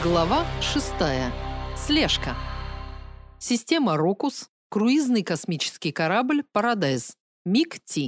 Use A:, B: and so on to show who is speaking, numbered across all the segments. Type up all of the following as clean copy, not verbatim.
A: Глава 6. Слежка. Система Рокус. Круизный космический корабль Парадайз. МиГ-Ти.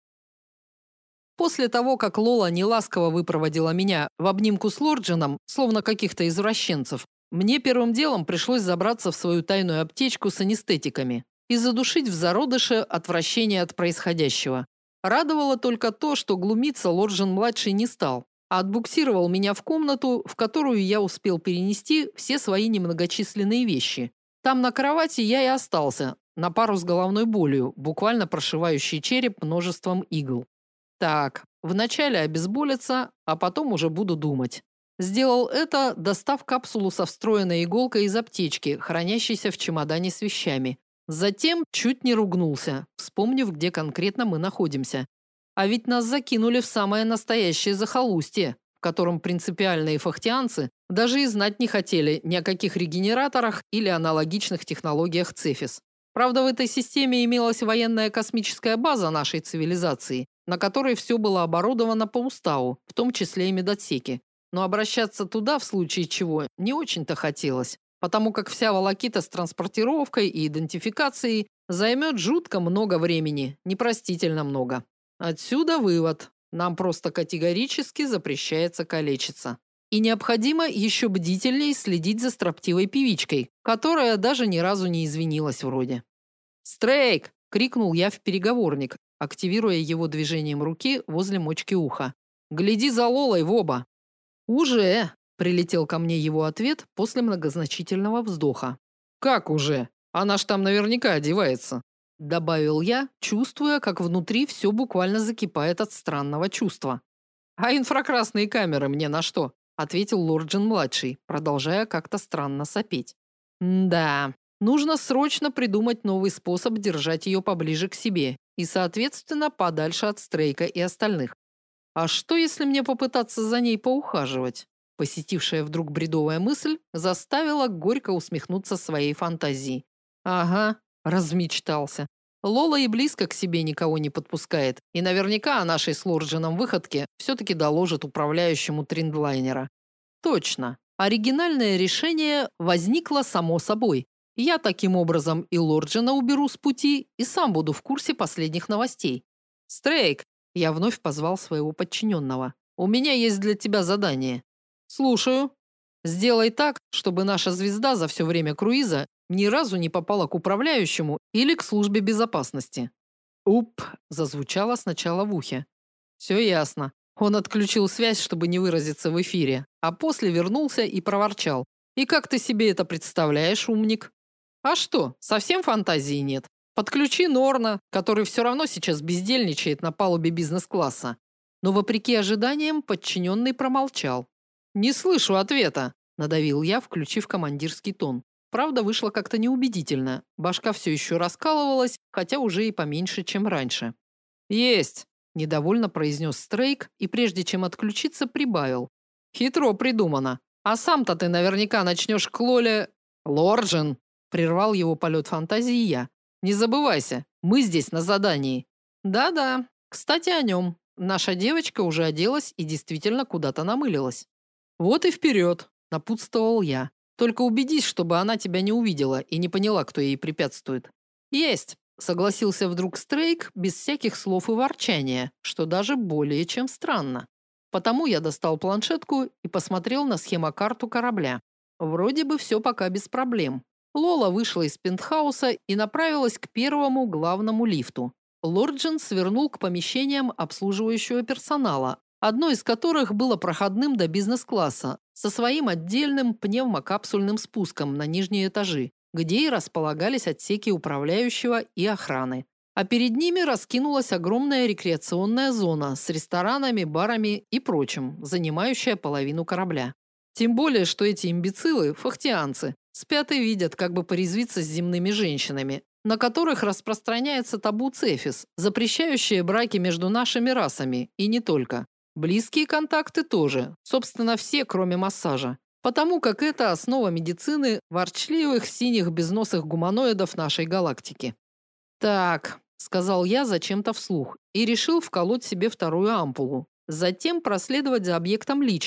A: После того, как Лола неласково выпроводила меня в обнимку с Лорджином, словно каких-то извращенцев, мне первым делом пришлось забраться в свою тайную аптечку с анестетиками и задушить в зародыше отвращение от происходящего. Радовало только то, что глумиться Лорджин-младший не стал, а отбуксировал меня в комнату, в которую я успел перенести все свои немногочисленные вещи. Там на кровати я и остался, на пару с головной болью, буквально прошивающей череп множеством игл. Так, вначале обезболиться, а потом уже буду думать. Сделал это, достав капсулу со встроенной иголкой из аптечки, хранящейся в чемодане с вещами. Затем чуть не ругнулся, вспомнив, где конкретно мы находимся. А ведь нас закинули в самое настоящее захолустье, в котором принципиальные фахтианцы даже и знать не хотели ни о каких регенераторах или аналогичных технологиях Цефис. Правда, в этой системе имелась военная космическая база нашей цивилизации, на которой все было оборудовано по уставу, в том числе и медотсеки. Но обращаться туда в случае чего не очень-то хотелось, потому как вся волокита с транспортировкой и идентификацией займет жутко много времени, непростительно много. Отсюда вывод. Нам просто категорически запрещается калечиться. И необходимо еще бдительнее следить за строптивой певичкой, которая даже ни разу не извинилась вроде. «Стрейк!» – крикнул я в переговорник, активируя его движением руки возле мочки уха. «Гляди за Лолой в оба!» «Уже!» – прилетел ко мне его ответ после многозначительного вздоха. «Как уже? Она ж там наверняка одевается!» Добавил я, чувствуя, как внутри все буквально закипает от странного чувства. «А инфракрасные камеры мне на что?» – ответил Лорджин-младший, продолжая как-то странно сопеть. «Да, нужно срочно придумать новый способ держать ее поближе к себе и, соответственно, подальше от Стрейка и остальных. А что, если мне попытаться за ней поухаживать?» Посетившая вдруг бредовая мысль заставила горько усмехнуться своей фантазией. «Ага». Размечтался. Лола и близко к себе никого не подпускает, и наверняка о нашей с Лорджином выходке все-таки доложит управляющему трендлайнера. Точно. Оригинальное решение возникло само собой. Я таким образом и Лорджина уберу с пути, и сам буду в курсе последних новостей. «Стрейк!» – я вновь позвал своего подчиненного. «У меня есть для тебя задание». «Слушаю». «Сделай так, чтобы наша звезда за все время круиза ни разу не попала к управляющему или к службе безопасности». «Уп!» – зазвучало сначала в ухе. «Все ясно». Он отключил связь, чтобы не выразиться в эфире, а после вернулся и проворчал. «И как ты себе это представляешь, умник?» «А что, совсем фантазии нет? Подключи Норна, который все равно сейчас бездельничает на палубе бизнес-класса». Но, вопреки ожиданиям, подчиненный промолчал. «Не слышу ответа», – надавил я, включив командирский тон. Правда, вышло как-то неубедительно. Башка все еще раскалывалась, хотя уже и поменьше, чем раньше. «Есть!» – недовольно произнес Стрейк и, прежде чем отключиться, прибавил. «Хитро придумано. А сам-то ты наверняка начнешь к Лоле...» «Лорджин!» – прервал его полет фантазии я. «Не забывайся, мы здесь на задании». «Да-да. Кстати, о нем. Наша девочка уже оделась и действительно куда-то намылилась». «Вот и вперед!» – напутствовал я. «Только убедись, чтобы она тебя не увидела и не поняла, кто ей препятствует». «Есть», – согласился вдруг Стрейк без всяких слов и ворчания, что даже более чем странно. Потому я достал планшетку и посмотрел на схемокарту корабля. Вроде бы все пока без проблем. Лола вышла из пентхауса и направилась к первому главному лифту. Лорджин свернул к помещениям обслуживающего персонала, одно из которых было проходным до бизнес-класса, со своим отдельным пневмокапсульным спуском на нижние этажи, где и располагались отсеки управляющего и охраны. А перед ними раскинулась огромная рекреационная зона с ресторанами, барами и прочим, занимающая половину корабля. Тем более, что эти имбецилы, фахтианцы, спят и видят, как бы порезвиться с земными женщинами, на которых распространяется табу Цефис, запрещающее браки между нашими расами, и не только. Близкие контакты тоже, собственно, все, кроме массажа. Потому как это основа медицины ворчливых синих безносых гуманоидов нашей галактики. «Так», – сказал я зачем-то вслух и решил вколоть себе вторую ампулу. Затем проследовать за объектом лично,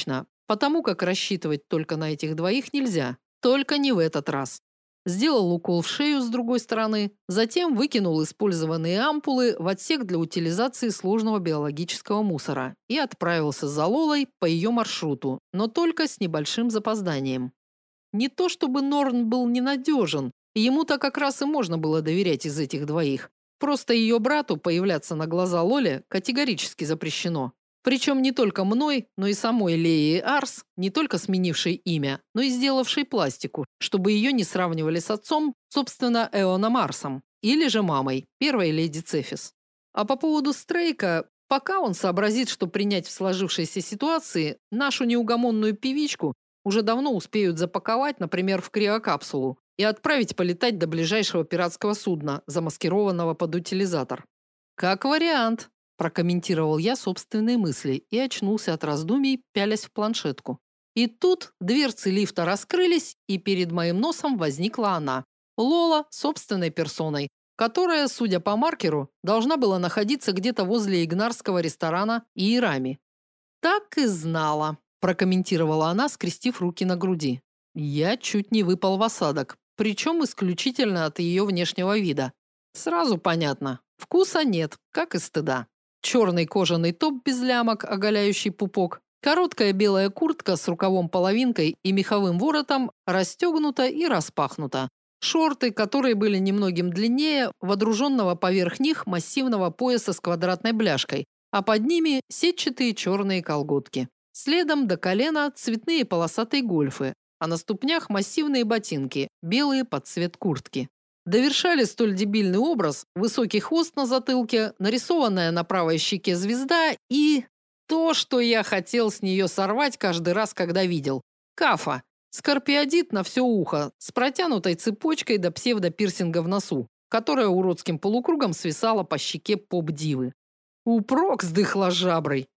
A: потому как рассчитывать только на этих двоих нельзя. Только не в этот раз. Сделал укол в шею с другой стороны, затем выкинул использованные ампулы в отсек для утилизации сложного биологического мусора и отправился за Лолой по ее маршруту, но только с небольшим запозданием. Не то чтобы Норн был ненадежен, ему-то как раз и можно было доверять из этих двоих. Просто ее брату появляться на глаза Лоле категорически запрещено. Причем не только мной, но и самой Леей Арс, не только сменившей имя, но и сделавшей пластику, чтобы ее не сравнивали с отцом, собственно, Эоном Арсом, или же мамой, первой леди Цефис. А по поводу Стрейка, пока он сообразит, что принять в сложившейся ситуации, нашу неугомонную певичку уже давно успеют запаковать, например, в криокапсулу и отправить полетать до ближайшего пиратского судна, замаскированного под утилизатор. Как вариант, прокомментировал я собственные мысли и очнулся от раздумий, пялясь в планшетку. И тут дверцы лифта раскрылись, и перед моим носом возникла она, Лола собственной персоной, которая, судя по маркеру, должна была находиться где-то возле игнарского ресторана Иерами. Так и знала, прокомментировала она, скрестив руки на груди. Я чуть не выпал в осадок, причем исключительно от ее внешнего вида. Сразу понятно, вкуса нет, как и стыда. Черный кожаный топ без лямок, оголяющий пупок, короткая белая куртка с рукавом-половинкой и меховым воротом расстегнута и распахнута. Шорты, которые были немногим длиннее водруженного поверх них массивного пояса с квадратной бляшкой, а под ними сетчатые черные колготки. Следом до колена цветные полосатые гольфы, а на ступнях массивные ботинки, белые под цвет куртки. Довершали столь дебильный образ высокий хвост на затылке, нарисованная на правой щеке звезда и то, что я хотел с нее сорвать каждый раз, когда видел. Кафа. Скорпиодит на все ухо, с протянутой цепочкой до псевдопирсинга в носу, которая уродским полукругом свисала по щеке поп-дивы. Упрок сдыхла жаброй.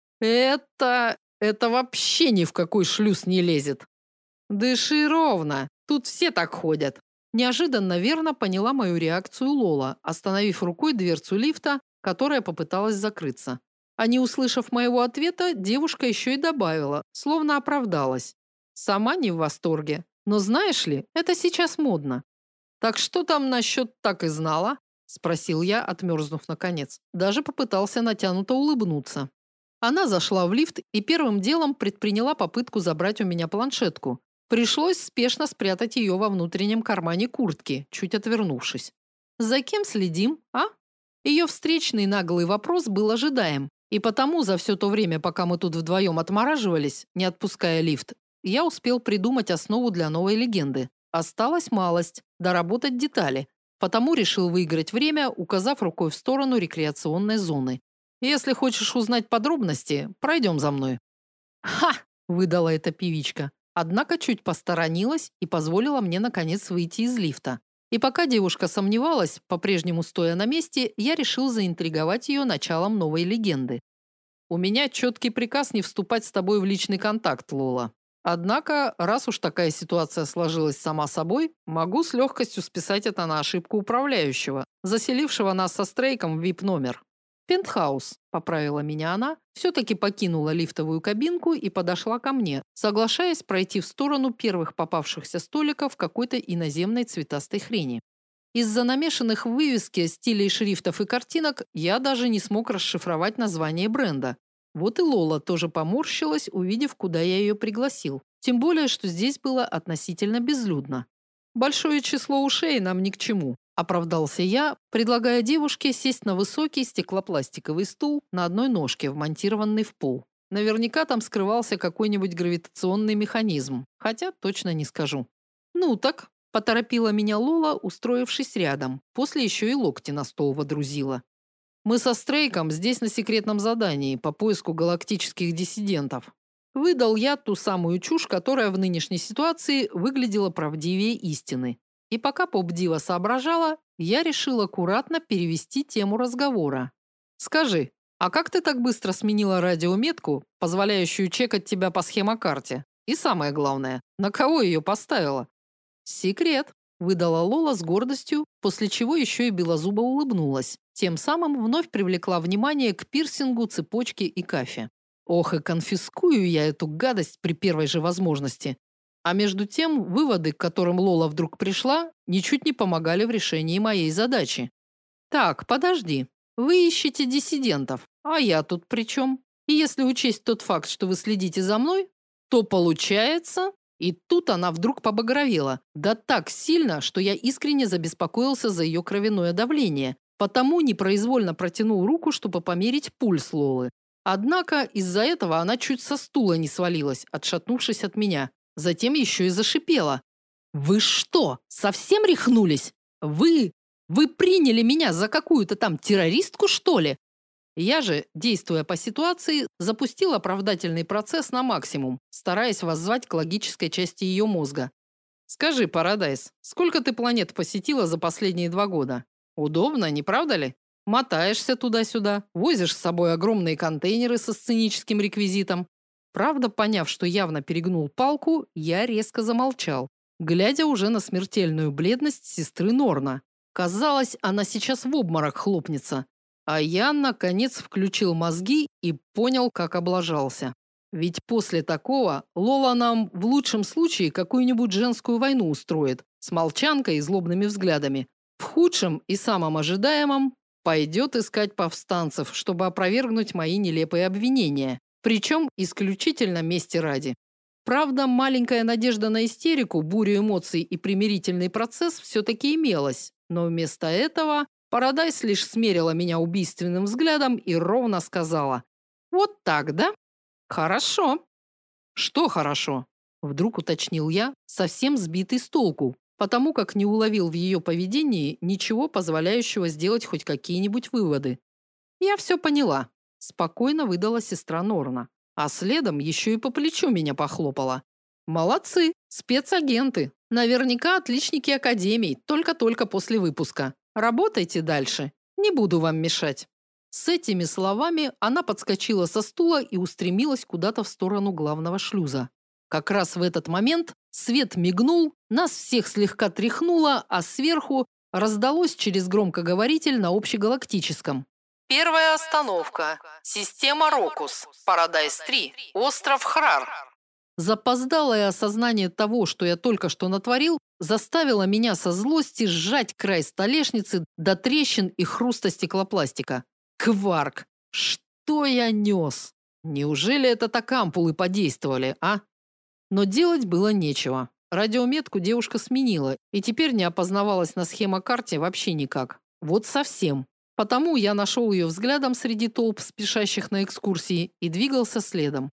A: Это вообще ни в какой шлюз не лезет. Дыши ровно. Тут все так ходят. Неожиданно верно поняла мою реакцию Лола, остановив рукой дверцу лифта, которая попыталась закрыться. А не услышав моего ответа, девушка еще и добавила, словно оправдалась. Сама не в восторге. Но знаешь ли, это сейчас модно. Так что там насчет «так и знала»? Спросил я, отмерзнув наконец. Даже попытался натянуто улыбнуться. Она зашла в лифт и первым делом предприняла попытку забрать у меня планшетку. Пришлось спешно спрятать ее во внутреннем кармане куртки, чуть отвернувшись. За кем следим, а? Ее встречный наглый вопрос был ожидаем, и потому за все то время, пока мы тут вдвоем отмораживались, не отпуская лифт, я успел придумать основу для новой легенды. Осталась малость, доработать детали, потому решил выиграть время, указав рукой в сторону рекреационной зоны. Если хочешь узнать подробности, пройдем за мной. Ха, выдала эта певичка. Однако чуть посторонилась и позволила мне наконец выйти из лифта. И пока девушка сомневалась, по-прежнему стоя на месте, я решил заинтриговать ее началом новой легенды. У меня четкий приказ не вступать с тобой в личный контакт, Лола. Однако, раз уж такая ситуация сложилась сама собой, могу с легкостью списать это на ошибку управляющего, заселившего нас со Стрейком в VIP-номер. «Пентхаус», – поправила меня она, все-таки покинула лифтовую кабинку и подошла ко мне, соглашаясь пройти в сторону первых попавшихся столиков какой-то иноземной цветастой хрени. Из-за намешанных в вывеске стилей шрифтов и картинок я даже не смог расшифровать название бренда. Вот и Лола тоже поморщилась, увидев, куда я ее пригласил. Тем более, что здесь было относительно безлюдно. «Большое число ушей нам ни к чему», – оправдался я, предлагая девушке сесть на высокий стеклопластиковый стул на одной ножке, вмонтированный в пол. Наверняка там скрывался какой-нибудь гравитационный механизм, хотя точно не скажу. «Ну так», – поторопила меня Лола, устроившись рядом, после еще и локти на стол водрузила. «Мы со Стрейком здесь на секретном задании по поиску галактических диссидентов». Выдал я ту самую чушь, которая в нынешней ситуации выглядела правдивее истины. И пока поп-дива соображала, я решил аккуратно перевести тему разговора. «Скажи, а как ты так быстро сменила радиометку, позволяющую чекать тебя по схемокарте? И самое главное, на кого ее поставила?» «Секрет», – выдала Лола с гордостью, после чего еще и белозубо улыбнулась. Тем самым вновь привлекла внимание к пирсингу, цепочке и кафе. Ох, и конфискую я эту гадость при первой же возможности. А между тем, выводы, к которым Лола вдруг пришла, ничуть не помогали в решении моей задачи. Так, подожди. Вы ищете диссидентов, а я тут при чем? И если учесть тот факт, что вы следите за мной, то получается... И тут она вдруг побагровела. Да так сильно, что я искренне забеспокоился за ее кровяное давление. Потому непроизвольно протянул руку, чтобы померить пульс Лолы. Однако из-за этого она чуть со стула не свалилась, отшатнувшись от меня. Затем еще и зашипела. «Вы что, совсем рехнулись? Вы приняли меня за какую-то там террористку, что ли?» Я же, действуя по ситуации, запустил оправдательный процесс на максимум, стараясь воззвать к логической части ее мозга. «Скажи, Парадайз, сколько ты планет посетила за последние 2 года? Удобно, не правда ли? Мотаешься туда-сюда, возишь с собой огромные контейнеры со сценическим реквизитом». Правда, поняв, что явно перегнул палку, я резко замолчал, глядя уже на смертельную бледность сестры Норна. Казалось, она сейчас в обморок хлопнется. А я, наконец, включил мозги и понял, как облажался. Ведь после такого Лола нам в лучшем случае какую-нибудь женскую войну устроит с молчанкой и злобными взглядами. В худшем и самом ожидаемом пойдет искать повстанцев, чтобы опровергнуть мои нелепые обвинения. Причем исключительно мести ради. Правда, маленькая надежда на истерику, бурю эмоций и примирительный процесс все-таки имелась. Но вместо этого Парадайс лишь смерила меня убийственным взглядом и ровно сказала: «Вот так, да? Хорошо». «Что хорошо?» – вдруг уточнил я, совсем сбитый с толку, потому как не уловил в ее поведении ничего, позволяющего сделать хоть какие-нибудь выводы. «Я все поняла», – спокойно выдала сестра Норна, а следом еще и по плечу меня похлопала. «Молодцы, спецагенты, наверняка отличники академий, только-только после выпуска. Работайте дальше, не буду вам мешать». С этими словами она подскочила со стула и устремилась куда-то в сторону главного шлюза. Как раз в этот момент свет мигнул, нас всех слегка тряхнуло, а сверху раздалось через громкоговоритель на общегалактическом: «Первая остановка. Система Рокус. Парадайз-3. Остров Храр». Запоздалое осознание того, что я только что натворил, заставило меня со злости сжать край столешницы до трещин и хруста стеклопластика. Кварк! Что я нес? Неужели это так ампулы подействовали, а? Но делать было нечего. Радиометку девушка сменила, и теперь не опознавалась на схемокарте вообще никак. Вот совсем. Потому я нашел ее взглядом среди толп, спешащих на экскурсии, и двигался следом.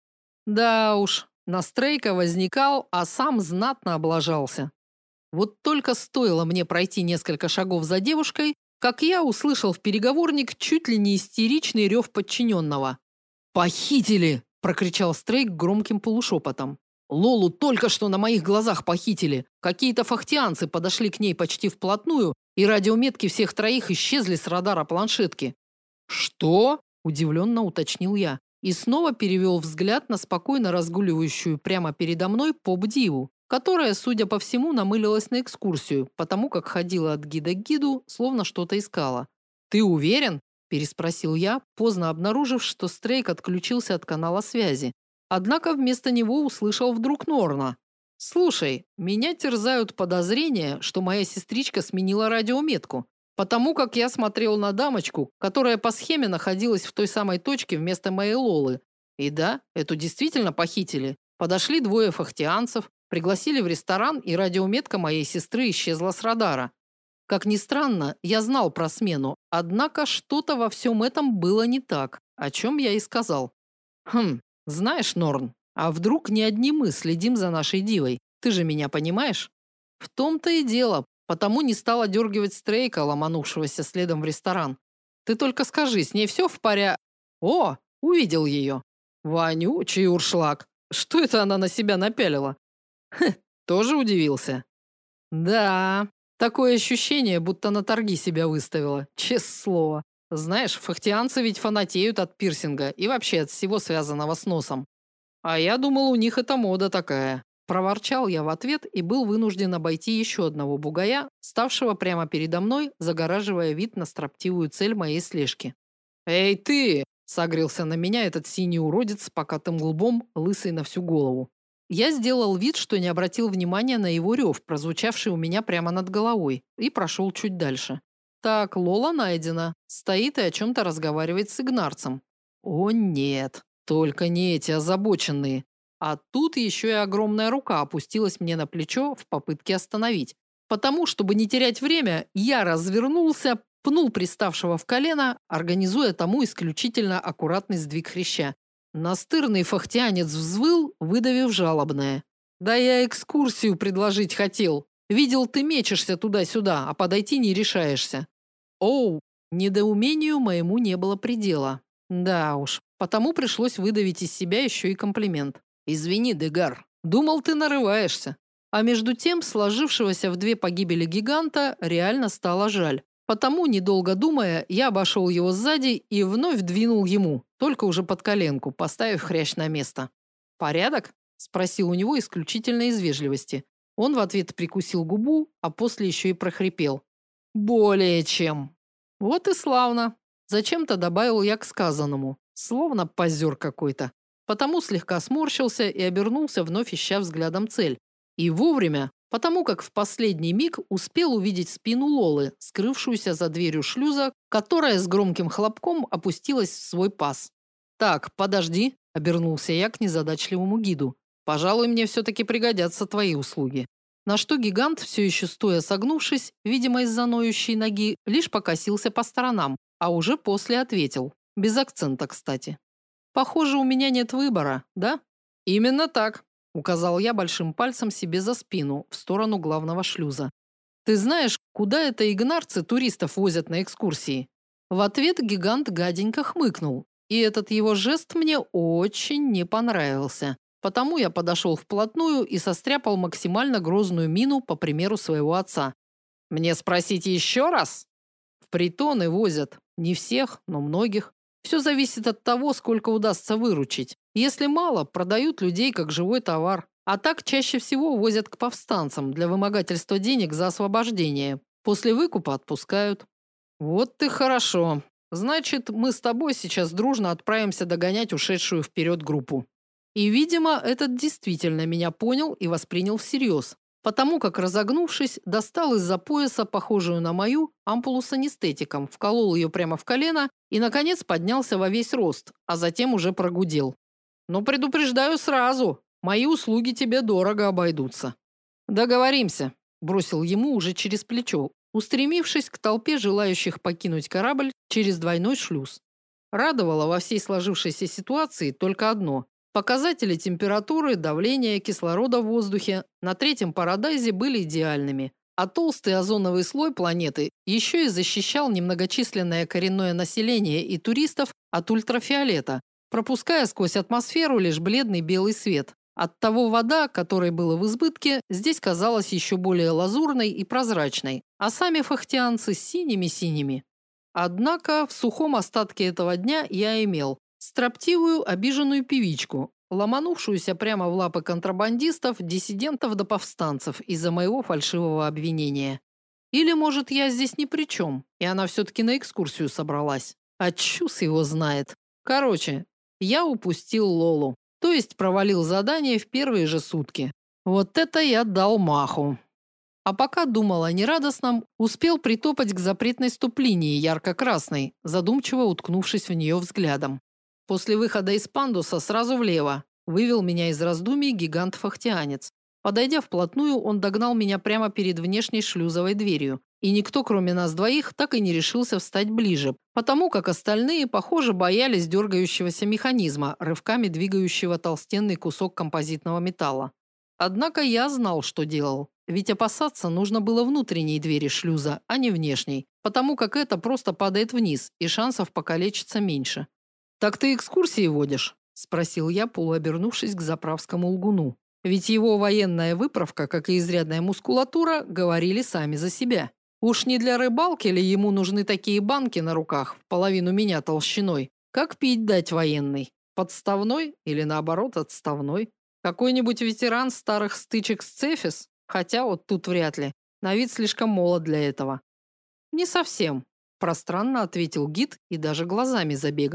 A: Да уж, на Стрейка возникал, а сам знатно облажался. Вот только стоило мне пройти несколько шагов за девушкой, как я услышал в переговорник чуть ли не истеричный рев подчиненного. «Похитили!» – прокричал Стрейк громким полушепотом. «Лолу только что на моих глазах похитили. Какие-то фахтианцы подошли к ней почти вплотную, и радиометки всех троих исчезли с радара планшетки». «Что?» – удивленно уточнил я и снова перевел взгляд на спокойно разгуливающую прямо передо мной поп-диву, которая, судя по всему, намылилась на экскурсию, потому как ходила от гида к гиду, словно что-то искала. «Ты уверен?» – переспросил я, поздно обнаружив, что Стрейк отключился от канала связи. Однако вместо него услышал вдруг Норна. «Слушай, меня терзают подозрения, что моя сестричка сменила радиометку, потому как я смотрел на дамочку, которая по схеме находилась в той самой точке вместо моей Лолы. И да, эту действительно похитили. Подошли 2 фахтианцев, пригласили в ресторан, и радиометка моей сестры исчезла с радара. Как ни странно, я знал про смену, однако что-то во всем этом было не так, о чем я и сказал. Знаешь, Норн, а вдруг не одни мы следим за нашей дивой? Ты же меня понимаешь? В том-то и дело, потому не стала дергивать Стрейка, ломанувшегося следом в ресторан. Ты только скажи, с ней все в порядке? О, увидел ее. Вонючий уршлаг. Что это она на себя напялила? Тоже удивился. Да, такое ощущение, будто на торги себя выставила, честное слово. Знаешь, фахтианцы ведь фанатеют от пирсинга и вообще от всего связанного с носом. А я думал, у них это мода такая. Проворчал я в ответ и был вынужден обойти еще одного бугая, ставшего прямо передо мной, загораживая вид на строптивую цель моей слежки. «Эй ты!» Сагрился на меня этот синий уродец с покатым лбом, лысый на всю голову. Я сделал вид, что не обратил внимания на его рев, прозвучавший у меня прямо над головой, и прошел чуть дальше. Так, Лола найдена. Стоит и о чем-то разговаривает с Игнарцем. О нет, только не эти озабоченные. А тут еще и огромная рука опустилась мне на плечо в попытке остановить. Потому, чтобы не терять время, я развернулся, пнул приставшего в колено, организуя тому исключительно аккуратный сдвиг хряща. Настырный фахтианец взвыл, выдавив жалобное. «Да я экскурсию предложить хотел. Видел, ты мечешься туда-сюда, а подойти не решаешься». Оу, недоумению моему не было предела. Да уж, потому пришлось выдавить из себя еще и комплимент. «Извини, Дегар, думал, ты нарываешься». А между тем, сложившегося в две погибели гиганта реально стало жаль. Потому, недолго думая, я обошел его сзади и вновь двинул ему, только уже под коленку, поставив хрящ на место. «Порядок?» – спросил у него исключительно из вежливости. Он в ответ прикусил губу, а после еще и прохрипел. «Более чем». «Вот и славно». Зачем-то добавил я к сказанному, словно позер какой-то. Потому слегка сморщился и обернулся, вновь ища взглядом цель. И вовремя, потому как в последний миг успел увидеть спину Лолы, скрывшуюся за дверью шлюза, которая с громким хлопком опустилась в свой паз. «Так, подожди», – обернулся я к незадачливому гиду. «Пожалуй, мне все-таки пригодятся твои услуги». На что гигант, все еще стоя согнувшись, видимо, из-за ноющей ноги, лишь покосился по сторонам, а уже после ответил. Без акцента, кстати. «Похоже, у меня нет выбора, да?» «Именно так», – указал я большим пальцем себе за спину, в сторону главного шлюза. «Ты знаешь, куда это игнарцы туристов возят на экскурсии?» В ответ гигант гаденько хмыкнул, и этот его жест мне очень не понравился. Потому я подошел вплотную и состряпал максимально грозную мину по примеру своего отца. «Мне спросить еще раз?» «В притоны возят. Не всех, но многих. Все зависит от того, сколько удастся выручить. Если мало, продают людей как живой товар. А так чаще всего возят к повстанцам для вымогательства денег за освобождение. После выкупа отпускают». «Вот ты хорошо. Значит, мы с тобой сейчас дружно отправимся догонять ушедшую вперед группу». И, видимо, этот действительно меня понял и воспринял всерьез, потому как, разогнувшись, достал из-за пояса, похожую на мою, ампулу с анестетиком, вколол ее прямо в колено и, наконец, поднялся во весь рост, а затем уже прогудел. «Но предупреждаю сразу, мои услуги тебе дорого обойдутся». «Договоримся», – бросил ему уже через плечо, устремившись к толпе желающих покинуть корабль через двойной шлюз. Радовало во всей сложившейся ситуации только одно. Показатели температуры, давления, кислорода в воздухе на третьем Парадайзе были идеальными, а толстый озоновый слой планеты еще и защищал немногочисленное коренное население и туристов от ультрафиолета, пропуская сквозь атмосферу лишь бледный белый свет. Оттого вода, которой было в избытке, здесь казалась еще более лазурной и прозрачной, а сами фахтианцы синими-синими. Однако в сухом остатке этого дня я имел строптивую, обиженную певичку, ломанувшуюся прямо в лапы контрабандистов, диссидентов да повстанцев из-за моего фальшивого обвинения. Или, может, я здесь ни при чем, и она все-таки на экскурсию собралась. А чус его знает. Короче, я упустил Лолу, то есть провалил задание в первые же сутки. Вот это я дал маху. А пока думал о нерадостном, успел притопать к запретной стоп-линии ярко-красной, задумчиво уткнувшись в нее взглядом. После выхода из пандуса сразу влево. Вывел меня из раздумий гигант-фахтианец. Подойдя вплотную, он догнал меня прямо перед внешней шлюзовой дверью. И никто, кроме нас двоих, так и не решился встать ближе, потому как остальные, похоже, боялись дергающегося механизма, рывками двигающего толстенный кусок композитного металла. Однако я знал, что делал. Ведь опасаться нужно было внутренней двери шлюза, а не внешней, потому как это просто падает вниз, и шансов покалечиться меньше. «Так ты экскурсии водишь?» – спросил я, полуобернувшись к заправскому лгуну. Ведь его военная выправка, как и изрядная мускулатура, говорили сами за себя. Уж не для рыбалки ли ему нужны такие банки на руках, в половину меня толщиной? Как пить дать военный? Подставной или, наоборот, отставной? Какой-нибудь ветеран старых стычек с Цефис? Хотя вот тут вряд ли. На вид слишком молод для этого. «Не совсем», – пространно ответил гид и даже глазами забегал.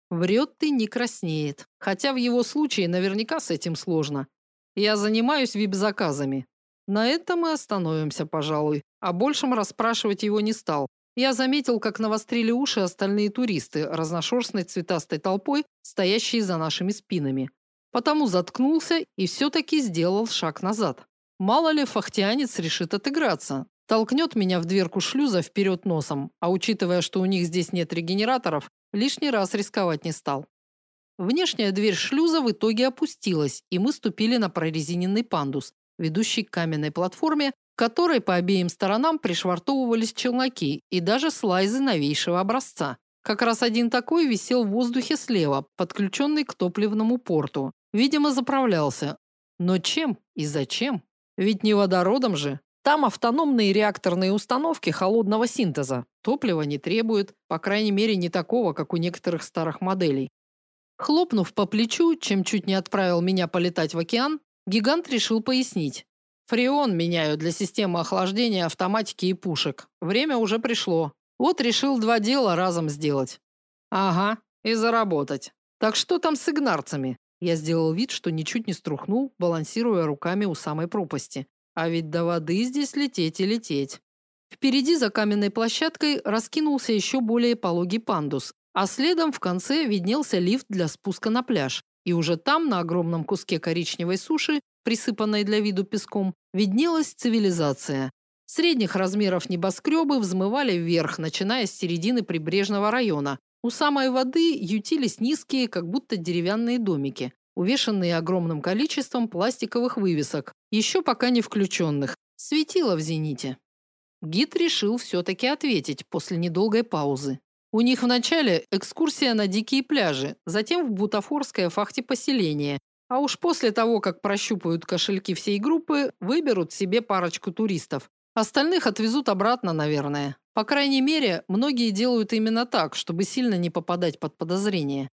A: Врет ты, не краснеет. Хотя в его случае наверняка с этим сложно. Я занимаюсь вип-заказами. На этом мы остановимся, пожалуй. О большем расспрашивать его не стал. Я заметил, как навострили уши остальные туристы, разношерстной цветастой толпой, стоящие за нашими спинами. Потому заткнулся и все-таки сделал шаг назад. Мало ли фахтианец решит отыграться. Толкнет меня в дверку шлюза вперед носом, а учитывая, что у них здесь нет регенераторов, лишний раз рисковать не стал. Внешняя дверь шлюза в итоге опустилась, и мы ступили на прорезиненный пандус, ведущий к каменной платформе, к которой по обеим сторонам пришвартовывались челноки и даже слайзы новейшего образца. Как раз один такой висел в воздухе слева, подключенный к топливному порту. Видимо, заправлялся. Но чем и зачем? Ведь не водородом же. Там автономные реакторные установки холодного синтеза. Топлива не требует, по крайней мере, не такого, как у некоторых старых моделей. Хлопнув по плечу, чем чуть не отправил меня полетать в океан, гигант решил пояснить. Фреон меняю для системы охлаждения, автоматики и пушек. Время уже пришло. Вот решил два дела разом сделать. Ага, и заработать. Так что там с игнарцами? Я сделал вид, что ничуть не струхнул, балансируя руками у самой пропасти. А ведь до воды здесь лететь и лететь. Впереди за каменной площадкой раскинулся еще более пологий пандус, а следом в конце виднелся лифт для спуска на пляж. И уже там, на огромном куске коричневой суши, присыпанной для виду песком, виднелась цивилизация. Средних размеров небоскребы взмывали вверх, начиная с середины прибрежного района. У самой воды ютились низкие, как будто деревянные домики, увешанные огромным количеством пластиковых вывесок, еще пока не включенных. Светило в зените. Гид решил все-таки ответить после недолгой паузы. У них вначале экскурсия на дикие пляжи, затем в бутафорское фахте-поселение, а уж после того, как прощупают кошельки всей группы, выберут себе парочку туристов. Остальных отвезут обратно, наверное. По крайней мере, многие делают именно так, чтобы сильно не попадать под подозрение.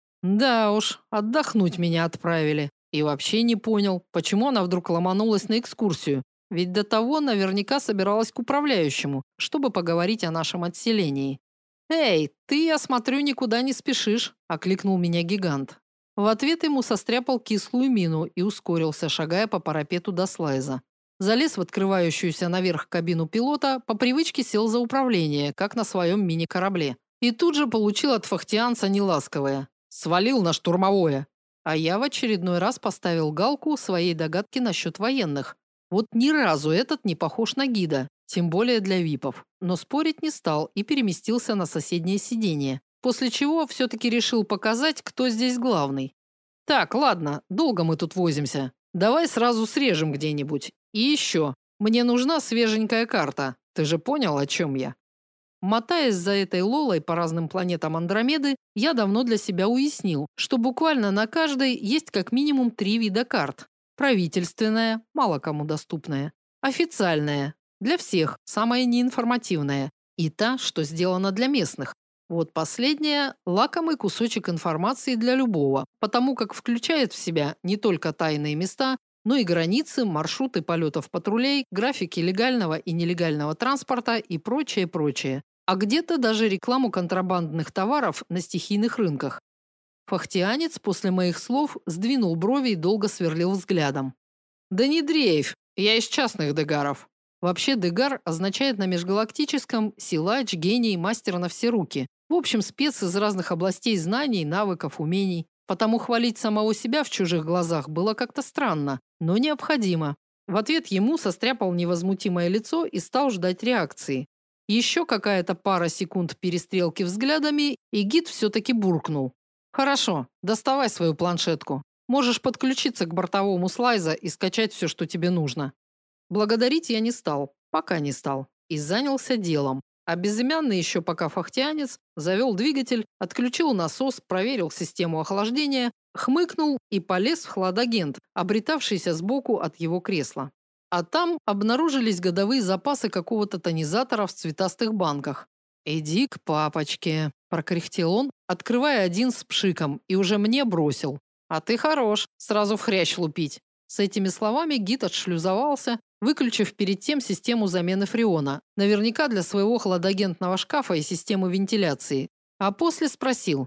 A: Да уж, отдохнуть меня отправили. И вообще не понял, почему она вдруг ломанулась на экскурсию. Ведь до того наверняка собиралась к управляющему, чтобы поговорить о нашем отселении. «Эй, ты, я смотрю, никуда не спешишь», – окликнул меня гигант. В ответ ему состряпал кислую мину и ускорился, шагая по парапету до слайза. Залез в открывающуюся наверх кабину пилота, по привычке сел за управление, как на своем мини-корабле. И тут же получил от фахтианца неласковое. Свалил на штурмовое. А я в очередной раз поставил галку своей догадки насчет военных. Вот ни разу этот не похож на гида, тем более для випов. Но спорить не стал и переместился на соседнее сиденье. После чего все-таки решил показать, кто здесь главный. Так, ладно, долго мы тут возимся. Давай сразу срежем где-нибудь. И еще, мне нужна свеженькая карта. Ты же понял, о чем я? Мотаясь за этой Лолой по разным планетам Андромеды, я давно для себя уяснил, что буквально на каждой есть как минимум 3 вида карт. Правительственная, мало кому доступная. Официальная, для всех, самая неинформативная. И та, что сделана для местных. Вот последняя – лакомый кусочек информации для любого, потому как включает в себя не только тайные места, но и границы, маршруты полетов патрулей, графики легального и нелегального транспорта и прочее, прочее. А где-то даже рекламу контрабандных товаров на стихийных рынках. Фахтианец после моих слов сдвинул брови и долго сверлил взглядом. Да не дрейф, я из частных дегаров. Вообще дегар означает на межгалактическом силач, гений, мастер на все руки. В общем, спец из разных областей знаний, навыков, умений. Потому хвалить самого себя в чужих глазах было как-то странно, но необходимо. В ответ ему состряпал невозмутимое лицо и стал ждать реакции. Еще какая-то пара секунд перестрелки взглядами, и гид все-таки буркнул. «Хорошо, доставай свою планшетку. Можешь подключиться к бортовому слайза и скачать все, что тебе нужно». Благодарить я не стал, пока не стал, и занялся делом. А безымянный еще пока фахтианец завел двигатель, отключил насос, проверил систему охлаждения, хмыкнул и полез в хладагент, обретавшийся сбоку от его кресла. А там обнаружились годовые запасы какого-то тонизатора в цветастых банках. «Иди к папочке», – прокряхтел он, открывая один с пшиком, и уже мне бросил. «А ты хорош, сразу в хрящ лупить». С этими словами гид отшлюзовался, выключив перед тем систему замены фреона, наверняка для своего хладагентного шкафа и системы вентиляции. А после спросил: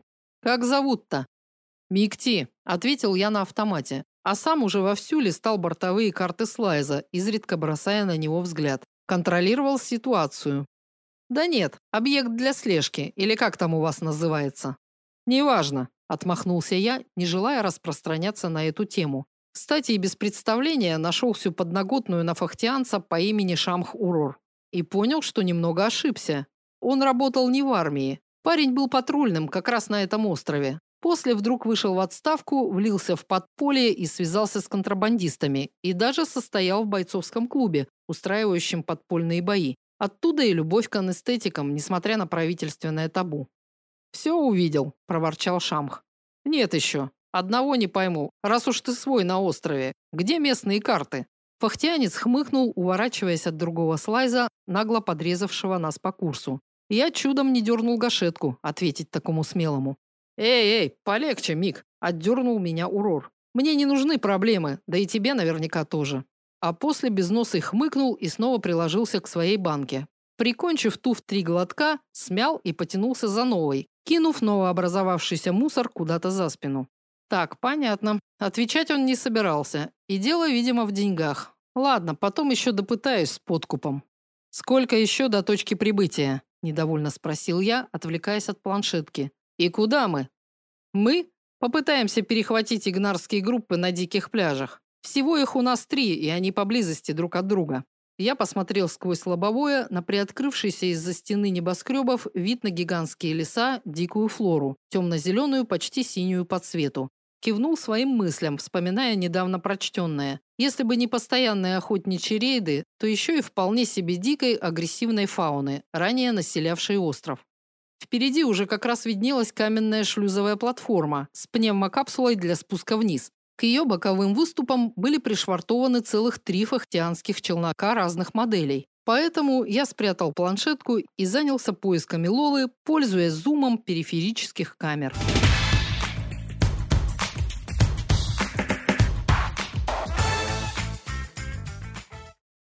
A: Как зовут-то? Микти, ответил я на автомате, а сам уже вовсю листал бортовые карты Слайза, изредка бросая на него взгляд. Контролировал ситуацию. Да нет, объект для слежки, или как там у вас называется. Неважно, отмахнулся я, не желая распространяться на эту тему. Кстати, и без представления нашел всю подноготную на фахтианца по имени Шамх-Урор. И понял, что немного ошибся. Он работал не в армии. Парень был патрульным как раз на этом острове. После вдруг вышел в отставку, влился в подполье и связался с контрабандистами. И даже состоял в бойцовском клубе, устраивающем подпольные бои. Оттуда и любовь к анестетикам, несмотря на правительственное табу. «Все увидел», – проворчал Шамх. «Нет еще. Одного не пойму. Раз уж ты свой на острове, где местные карты?» Фахтианец хмыкнул, уворачиваясь от другого Слайза, нагло подрезавшего нас по курсу. Я чудом не дернул гашетку ответить такому смелому. «Эй, полегче, Мик!» – отдернул меня Урор. «Мне не нужны проблемы, да и тебе наверняка тоже». А после безносый хмыкнул и снова приложился к своей банке. Прикончив ту в 3 глотка, смял и потянулся за новой, кинув новообразовавшийся мусор куда-то за спину. Так, понятно. Отвечать он не собирался. И дело, видимо, в деньгах. Ладно, потом еще допытаюсь с подкупом. «Сколько еще до точки прибытия?» – недовольно спросил я, отвлекаясь от планшетки. «И куда мы?» «Мы попытаемся перехватить игнарские группы на диких пляжах. Всего их у нас 3, и они поблизости друг от друга». Я посмотрел сквозь лобовое на приоткрывшийся из-за стены небоскребов вид на гигантские леса, дикую флору, темно-зеленую, почти синюю по цвету. Кивнул своим мыслям, вспоминая недавно прочтенное. Если бы не постоянные охотничьи рейды, то еще и вполне себе дикой агрессивной фауны, ранее населявшей остров. Впереди уже как раз виднелась каменная шлюзовая платформа с пневмокапсулой для спуска вниз. К ее боковым выступам были пришвартованы целых 3 фахтианских челнока разных моделей. Поэтому я спрятал планшетку и занялся поисками Лолы, пользуясь зумом периферических камер.